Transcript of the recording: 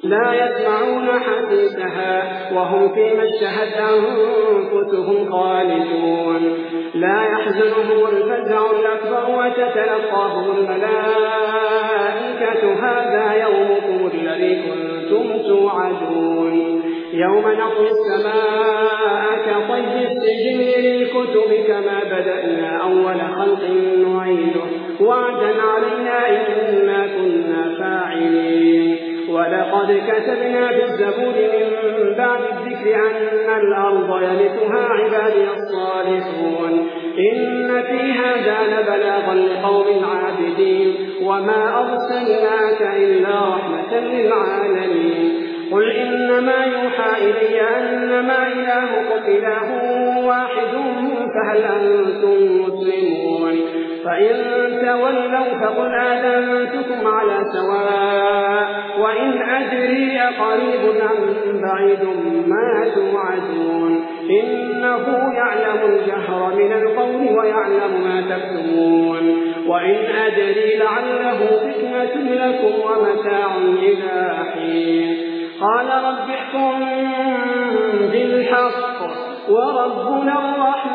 لا يسمعون حديثها وهم فيما اشتهت أنفسهم خالدون لا يحزنهم الفزع الأكبر وتتلقاهم الملائكة هذا يومكم الذي كنتم توعدون يوم نطوي السماء كطي السجل للكتب كما بدأنا أول خلق نعيده وعدا علينا إنا كنا فاعلين ولقد كتبنا في الزبور من بعد الذكر أن الأرض يرثها عبادي الصالحون إن في هذا لبلاغا لقوم عابدين وما أرسلناك إلا رحمة للعالمين قل إنما يوحى إلي أنما إلهكم إله واحد فهل أنتم مسلمون فإن تولوا فقل آذنتكم على سواء وإن أدري أقريب أم بعيد ما توعدون إنه يعلم الجهر من القول ويعلم ما تكتمون وإن أدري لعله فتنة لكم ومتاع إلى حين قال رب احكم بالحق وربنا الرحمن